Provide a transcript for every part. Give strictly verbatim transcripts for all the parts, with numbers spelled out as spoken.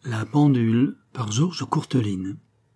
La pendule par Georges Courteline.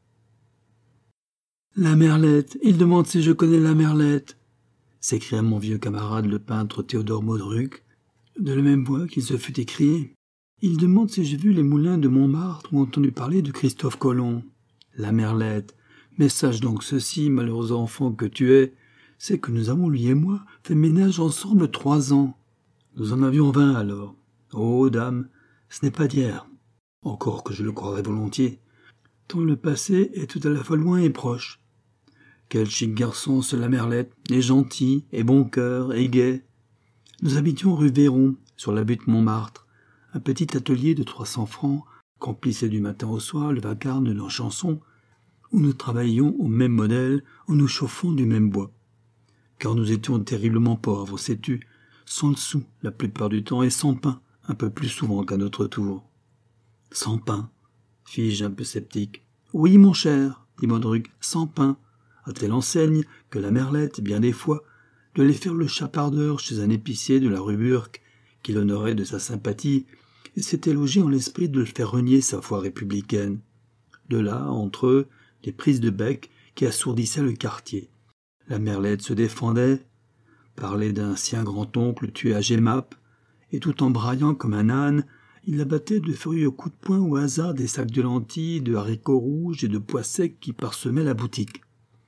La merlette, il demande si je connais la merlette, s'écria mon vieux camarade le peintre Théodore Modruc, de la même voix qu'il se fut écrié. Il demande si j'ai vu les moulins de Montmartre ou entendu parler de Christophe Colomb. La merlette, mais sache donc ceci, malheureux enfant que tu es, c'est que nous avons, lui et moi, fait ménage ensemble trois ans. Nous en avions vingt alors. Oh, dame, ce n'est pas d'hier. Encore que je le croirais volontiers, tant le passé est tout à la fois loin et proche. Quel chic garçon ce la merlette, et gentil, et bon cœur, et gai. Nous habitions rue Véron, sur la butte Montmartre, un petit atelier de trois cents francs, qu'emplissait du matin au soir le vacarme de nos chansons, où nous travaillions au même modèle, où nous chauffons du même bois. Car nous étions terriblement pauvres, sais-tu, sans le sou la plupart du temps, et sans pain, un peu plus souvent qu'à notre tour. Sans pain, fis-je un peu sceptique. Oui, mon cher, dit Modruc, sans pain, à telle enseigne que la merlette, bien des fois, doit aller faire le chapardeur chez un épicier de la rue Burke, qui l'honorait de sa sympathie, et s'était logé en l'esprit de le faire renier sa foi républicaine. De là, entre eux, des prises de bec qui assourdissaient le quartier. La merlette se défendait, parlait d'un sien grand-oncle tué à Jemmapes, et tout en braillant comme un âne, il abattait de furieux coups de poing au hasard des sacs de lentilles, de haricots rouges et de pois secs qui parsemaient la boutique.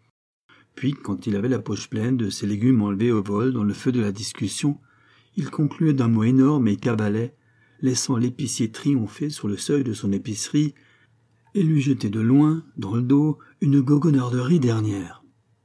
Puis, quand il avait la poche pleine de ces légumes enlevés au vol dans le feu de la discussion, il concluait d'un mot énorme et cabalait, laissant l'épicier triompher sur le seuil de son épicerie et lui jeter de loin, dans le dos, une goguenarderie dernière.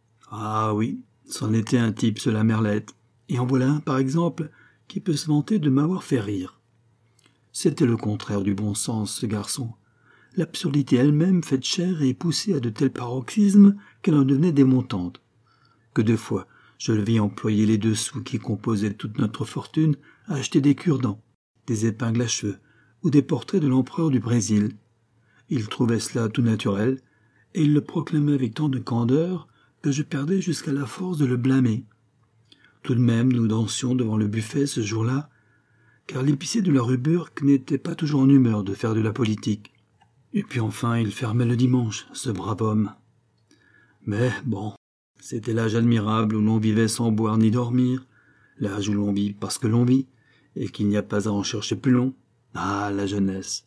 Ah oui, c'en était un type, ce la merlette, et en voilà un, par exemple, qui peut se vanter de m'avoir fait rire. C'était le contraire du bon sens, ce garçon. L'absurdité elle-même faite chair et poussée à de tels paroxysmes qu'elle en devenait démontante. Que de fois, je le vis employer les deux sous qui composaient toute notre fortune à acheter des cure-dents, des épingles à cheveux ou des portraits de l'empereur du Brésil. Il trouvait cela tout naturel, et il le proclamait avec tant de candeur que je perdais jusqu'à la force de le blâmer. Tout de même, nous dansions devant le buffet ce jour-là, car l'épicier de la rue Burke n'était pas toujours en humeur de faire de la politique. Et puis enfin, il fermait le dimanche, ce brave homme. Mais bon, c'était l'âge admirable où l'on vivait sans boire ni dormir, l'âge où l'on vit parce que l'on vit, et qu'il n'y a pas à en chercher plus long. Ah, la jeunesse.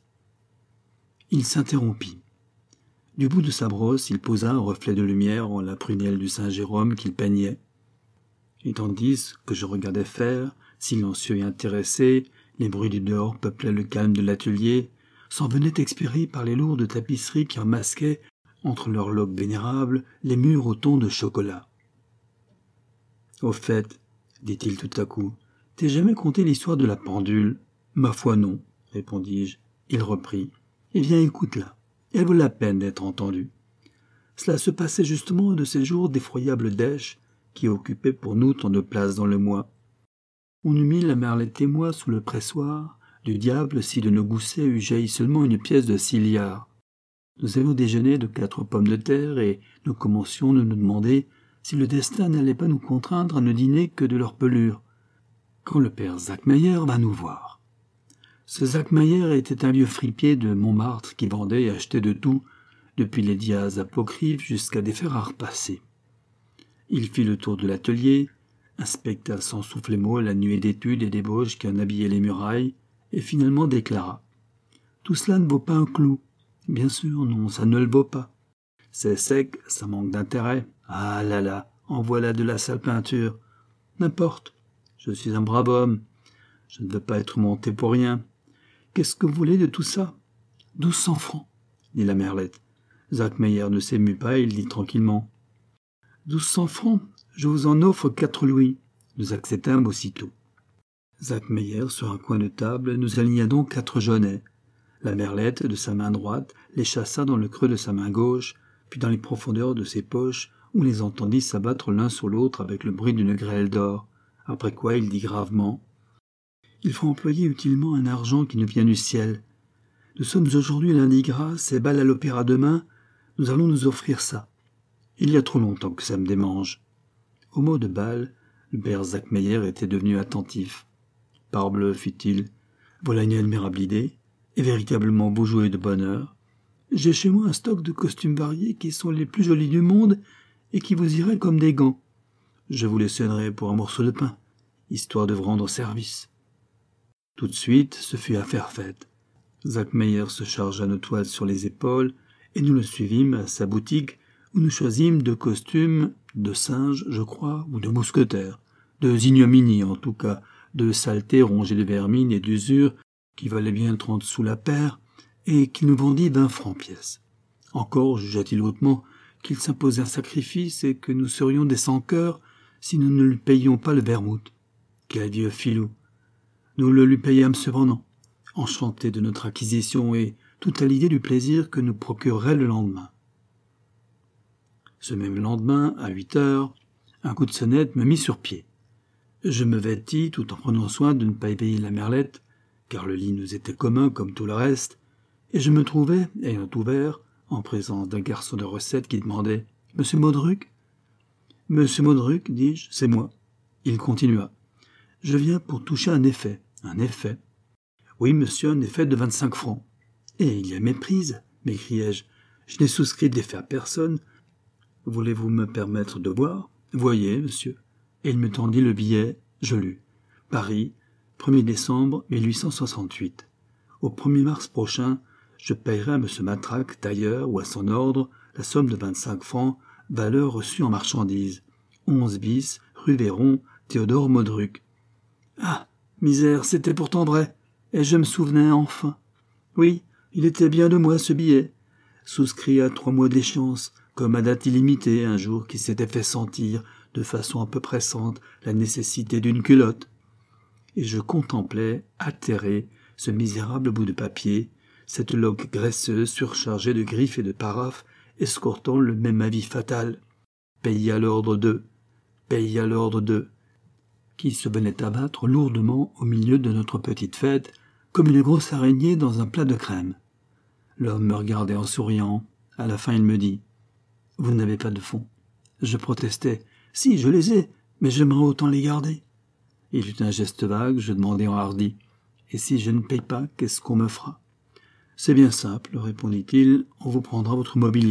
Il s'interrompit. Du bout de sa brosse, il posa un reflet de lumière en la prunelle du Saint-Jérôme qu'il peignait. Et tandis que je regardais faire, silencieux et intéressé, les bruits du dehors peuplaient le calme de l'atelier, s'en venaient expirer par les lourdes tapisseries qui enmasquaient, entre leurs loques vénérables, les murs au ton de chocolat. « Au fait, dit-il tout à coup, t'es jamais conté l'histoire de la pendule ? » ?»« Ma foi non, répondis-je. Il reprit. « Eh bien, écoute-la. Elle vaut la peine d'être entendue. Cela se passait justement de ces jours d'effroyables dèches qui occupaient pour nous tant de place dans le mois. On eût mis la merlette et moi sous le pressoir du diable si de nos goussets eût jailli seulement une pièce de six liards. Nous avions déjeuné de quatre pommes de terre et nous commencions de nous demander si le destin n'allait pas nous contraindre à ne dîner que de leur pelure, quand le père Zachmeyer va nous voir. Ce Zachmeyer était un vieux fripier de Montmartre qui vendait et achetait de tout, depuis les diaz apocryphes jusqu'à des fers à repasser. Il fit le tour de l'atelier, inspecta sans souffler mot la nuée d'études et d'ébauches qui en habillaient les murailles, et finalement déclara « Tout cela ne vaut pas un clou. Bien sûr, non, ça ne le vaut pas. C'est sec, ça manque d'intérêt. Ah là là, en voilà de la sale peinture. N'importe, je suis un brave homme. Je ne veux pas être monté pour rien. Qu'est-ce que vous voulez de tout ça ? Douze cents francs, dit la merlette. Zachmeyer ne s'émut pas et il dit tranquillement. Douze cents francs, je vous en offre quatre louis. Nous acceptâmes aussitôt. Zachmeyer, sur un coin de table, nous aligna donc quatre genêts. La merlette, de sa main droite, les chassa dans le creux de sa main gauche, puis dans les profondeurs de ses poches, où on les entendit s'abattre l'un sur l'autre avec le bruit d'une grêle d'or, après quoi il dit gravement « Il faut employer utilement un argent qui nous vient du ciel. Nous sommes aujourd'hui lundi gras, c'est bal à l'opéra demain, nous allons nous offrir ça. Il y a trop longtemps que ça me démange. » Au mot de bal, le père Zachmeyer était devenu attentif. « Parbleu, fit-il, voilà une admirable idée. et véritablement beau jouet de bonheur. J'ai chez moi un stock de costumes variés qui sont les plus jolis du monde et qui vous iraient comme des gants. Je vous les céderai pour un morceau de pain, histoire de vous rendre service. » Tout de suite, ce fut affaire faite. Zach Meyer se chargea nos toiles sur les épaules et nous le suivîmes à sa boutique où nous choisîmes deux costumes de singe, je crois, ou de mousquetaire, de ignominie en tout cas, de saleté rongée de vermine et d'usure qui valaient bien trente sous la paire et qui nous vendit vingt francs pièce. Encore jugea-t-il hautement qu'il s'imposait un sacrifice et que nous serions des sans-cœurs si nous ne lui payions pas le vermouth. Quel vieux filou! Nous le lui payâmes cependant, enchantés de notre acquisition et tout à l'idée du plaisir que nous procurerait le lendemain. Ce même lendemain, à huit heures, un coup de sonnette me mit sur pied. Je me vêtis tout en prenant soin de ne pas éveiller la merlette, car le lit nous était commun comme tout le reste, et je me trouvais, ayant ouvert, en présence d'un garçon de recette qui demandait « Monsieur Modruc ?»« Monsieur Modruc, dis-je, c'est moi. » Il continua. « Je viens pour toucher un effet. »« Un effet ?»« Oui, monsieur, un effet de vingt-cinq francs. »« Et il y a méprise, m'écriai-je. Je n'ai souscrit d'effet à personne. Voulez-vous me permettre de voir ? Voyez, monsieur. » Et il me tendit le billet. Je lus. Paris, premier décembre mille huit cent soixante-huit. Au premier mars prochain, je payerai à monsieur Matraque, tailleur, ou à son ordre, la somme de vingt-cinq francs, valeur reçue en marchandises. onze bis, rue Véron, Théodore Modruc. Ah, misère, c'était pourtant vrai, et je me souvenais enfin. Oui, il était bien de moi ce billet, souscrit à trois mois d'échéance, comme à date illimitée un jour qui s'était fait sentir, de façon un peu pressante, la nécessité d'une culotte. Et je contemplais, atterré, ce misérable bout de papier, cette loque graisseuse surchargée de griffes et de paraphes, escortant le même avis fatal. Payé à l'ordre de, payé à l'ordre de, qui se venait abattre lourdement au milieu de notre petite fête, comme une grosse araignée dans un plat de crème. L'homme me regardait en souriant. À la fin, il me dit « Vous n'avez pas de fonds ?» Je protestais « Si, je les ai, mais j'aimerais autant les garder. » Il eut un geste vague, je demandai enhardi « Et si je ne paye pas, qu'est-ce qu'on me fera ?»« C'est bien simple, répondit-il, on vous prendra votre mobilier. »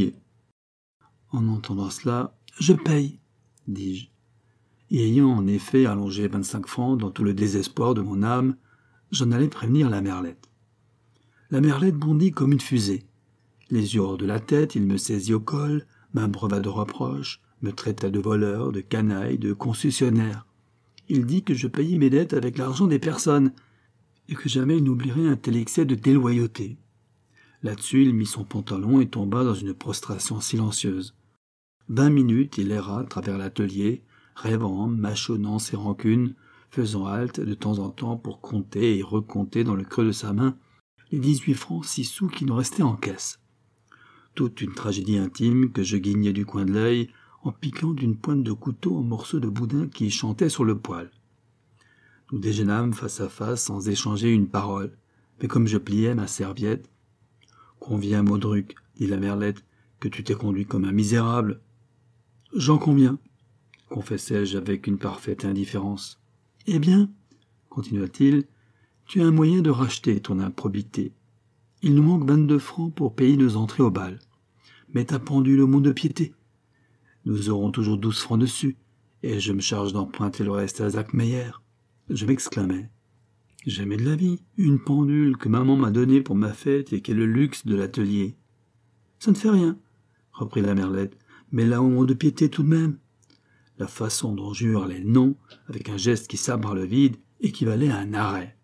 En entendant cela, « Je paye, dis-je. Et ayant en effet allongé vingt-cinq francs dans tout le désespoir de mon âme, j'en allais prévenir la merlette. La merlette bondit comme une fusée. Les yeux hors de la tête, il me saisit au col, m'abreuva de reproches, me traita de voleur, de canaille, de concessionnaire. Il dit que je payais mes dettes avec l'argent des personnes, et que jamais il n'oublierait un tel excès de déloyauté. Là-dessus, il mit son pantalon et tomba dans une prostration silencieuse. Vingt minutes, il erra à travers l'atelier, rêvant, mâchonnant ses rancunes, faisant halte de temps en temps pour compter et recompter dans le creux de sa main les dix-huit francs six sous qui nous restaient en caisse. Toute une tragédie intime que je guignais du coin de l'œil en piquant d'une pointe de couteau un morceau de boudin qui chantait sur le poêle. Nous déjeunâmes face à face sans échanger une parole, mais comme je pliais ma serviette, « Conviens, Modruc, dit la merlette, que tu t'es conduit comme un misérable. »« J'en conviens, confessai-je avec une parfaite indifférence. »« Eh bien, continua-t-il, tu as un moyen de racheter ton improbité. Il nous manque vingt-deux francs pour payer nos entrées au bal. Mets ta pendule au mont-de-piété. Nous aurons toujours douze francs dessus, et je me charge d'emprunter le reste à Zach Meyer. » Je m'exclamai. « Jamais de la vie, une pendule que maman m'a donnée pour ma fête et qui est le luxe de l'atelier. »« Ça ne fait rien, » reprit la merlette, « mais là au mont-de-piété tout de même. » La façon dont je hurlais non, avec un geste qui sabre le vide, équivalait à un arrêt.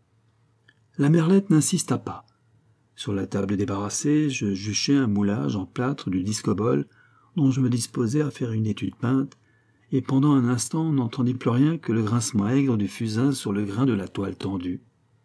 La merlette n'insista pas. Sur la table débarrassée, je juchai un moulage en plâtre du discobole dont je me disposais à faire une étude peinte, et pendant un instant on n'entendit plus rien que le grincement aigre du fusain sur le grain de la toile tendue.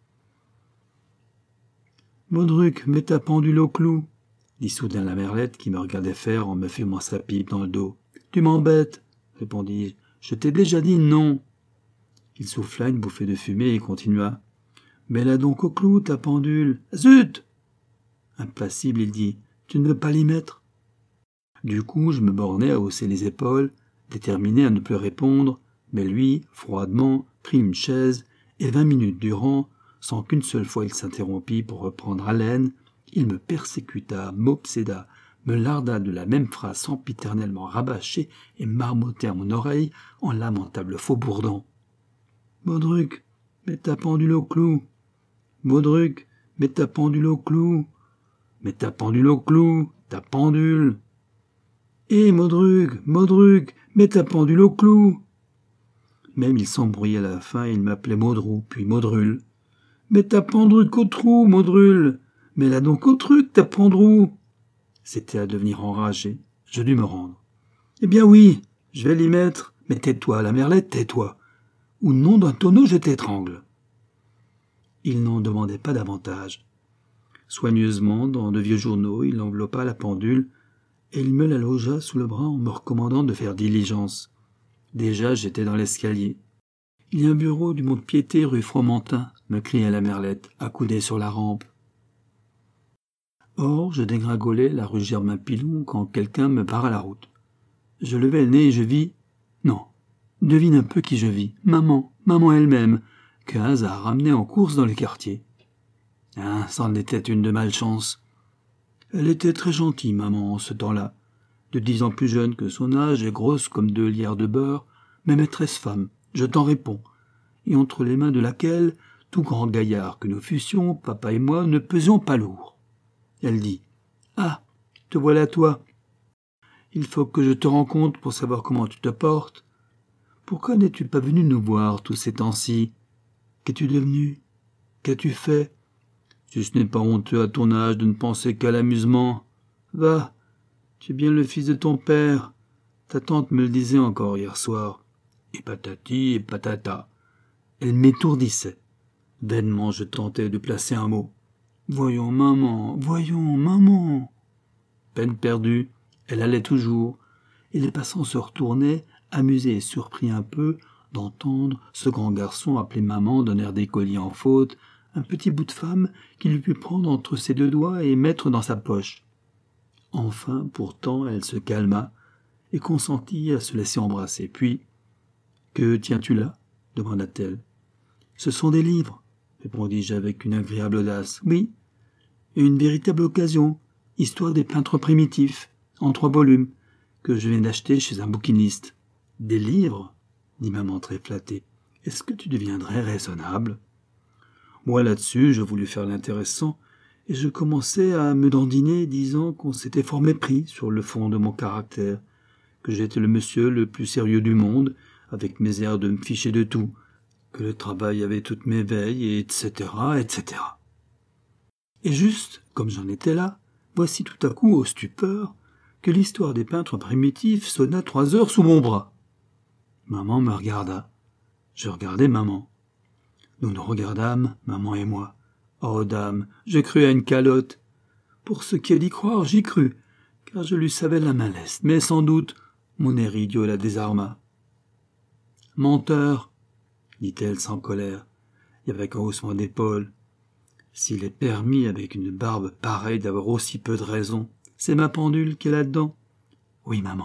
« Modruc, mets ta pendule au clou, » dit soudain la merlette qui me regardait faire en me fumant sa pipe dans le dos. « Tu m'embêtes, » répondis-je. « Je t'ai déjà dit non. » Il souffla une bouffée de fumée et continua. « Mets-la donc au clou, ta pendule. Zut !» Impassible, il dit. « Tu ne veux pas l'y mettre ?» Du coup, je me bornai à hausser les épaules, déterminé à ne plus répondre, mais lui, froidement, prit une chaise, et vingt minutes durant, sans qu'une seule fois il s'interrompît pour reprendre haleine, il me persécuta, m'obséda, me larda de la même phrase sempiternellement rabâchée et marmottait à mon oreille en lamentable faux-bourdon. « Baudruc, mets ta pendule au clou. Baudruc, mets ta pendule au clou. Mets ta pendule au clou, ta pendule. Hé, Baudruc, Baudruc, mets ta pendule au clou. » Même il s'embrouillait à la fin et il m'appelait Baudrou, puis Baudrule. « Mets ta pendule au trou, Baudrule. Mets-la donc au truc, ta pendrou. » C'était à devenir enragé. Je dus me rendre. « Eh bien oui, je vais l'y mettre. Mais tais-toi, la merlette, tais-toi. Ou nom d'un tonneau, je t'étrangle. » Il n'en demandait pas davantage. Soigneusement, dans de vieux journaux, il enveloppa la pendule et il me la logea sous le bras en me recommandant de faire diligence. Déjà, j'étais dans l'escalier. « Il y a un bureau du Mont-de-Piété, rue Fromentin, » me criait la merlette, accoudée sur la rampe. Or, je dégringolais la rue Germain-Pilon quand quelqu'un me barra la route. Je levai le nez et je vis... Non, devine un peu qui je vis. Maman, maman elle-même, qu'un hasard ramenait en course dans le quartier. Ah, c'en était une de malchance. Elle était très gentille, maman, en ce temps-là. De dix ans plus jeune que son âge et grosse comme deux lières de beurre, mais maîtresse femme, je t'en réponds, et entre les mains de laquelle, tout grand gaillard que nous fussions, papa et moi, ne pesions pas lourd. Elle dit « Ah, te voilà toi. Il faut que je te rencontre pour savoir comment tu te portes. Pourquoi n'es-tu pas venu nous voir tous ces temps-ci? Qu'es-tu devenu? Qu'as-tu fait? Si ce n'est pas honteux à ton âge de ne penser qu'à l'amusement. Va, tu es bien le fils de ton père. Ta tante me le disait encore hier soir. Et patati et patata. » Elle m'étourdissait. Vainement je tentais de placer un mot. « Voyons, maman, voyons, maman !» Peine perdue, elle allait toujours, et les passants se retournaient, amusés et surpris un peu d'entendre ce grand garçon appeler maman d'un air d'écolier en faute, un petit bout de femme qu'il eût pu prendre entre ses deux doigts et mettre dans sa poche. Enfin, pourtant, elle se calma et consentit à se laisser embrasser. Puis, « Que tiens-tu là ?» demanda-t-elle. « Ce sont des livres, » répondis-je avec une agréable audace. « Oui, et une véritable occasion, histoire des peintres primitifs, en trois volumes, que je viens d'acheter chez un bouquiniste. »« Des livres ?» dit maman très flattée. « Est-ce que tu deviendrais raisonnable ?» Moi, là-dessus, je voulus faire l'intéressant, et je commençais à me dandiner, disant qu'on s'était fort mépris sur le fond de mon caractère, que j'étais le monsieur le plus sérieux du monde, avec mes airs de me ficher de tout, que le travail avait toutes mes veilles, et etc., et cetera. Et juste, comme j'en étais là, voici tout à coup, au stupeur, que l'histoire des peintres primitifs sonna trois heures sous mon bras. Maman me regarda. Je regardai maman. Nous nous regardâmes, maman et moi. Oh, dame, je crus à une calotte. Pour ce qui est d'y croire, j'y crus, car je lui savais la main leste, mais sans doute, mon air idiot la désarma. « Menteur !» dit-elle sans colère, et avec un haussement d'épaule. « S'il est permis avec une barbe pareille d'avoir aussi peu de raison, c'est ma pendule qui est là-dedans. »« Oui, maman. »«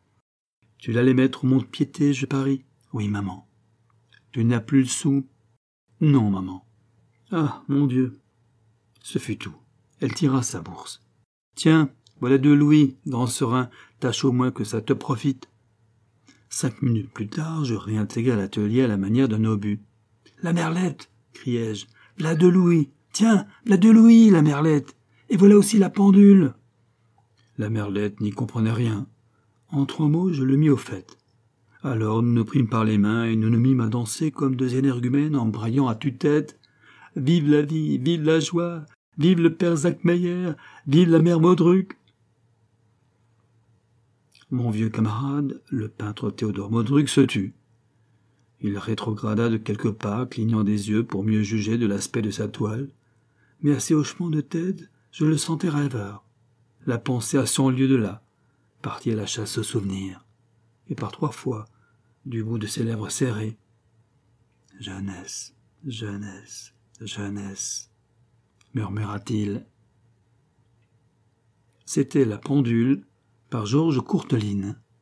Tu l'allais mettre au Mont-de-Piété, je parie. »« Oui, maman. »« Tu n'as plus le sou. »« Non, maman. »« Ah, mon Dieu !» Ce fut tout. Elle tira sa bourse. « Tiens, voilà deux louis, grand serin, tâche au moins que ça te profite. » Cinq minutes plus tard, je réintégrai l'atelier à la manière d'un obus. « La merlette !» criai-je. « V'là deux louis. Tiens, v'là deux louis, la merlette. Et voilà aussi la pendule. » La merlette n'y comprenait rien. En trois mots, je le mis au fait. Alors nous nous prîmes par les mains et nous nous mîmes à danser comme deux énergumènes en braillant à tue-tête. « Vive la vie, vive la joie, vive le père Zachmeyer, vive la mère Baudruc !» Mon vieux camarade, le peintre Théodore Baudruc, se tut. Il rétrograda de quelques pas, clignant des yeux pour mieux juger de l'aspect de sa toile, mais à ses hochements de tête, je le sentais rêveur. La pensée à cent lieues de là, parti à la chasse aux souvenirs, et par trois fois, du bout de ses lèvres serrées. Jeunesse, jeunesse, jeunesse, murmura-t-il. C'était La Pendule, par Georges Courteline.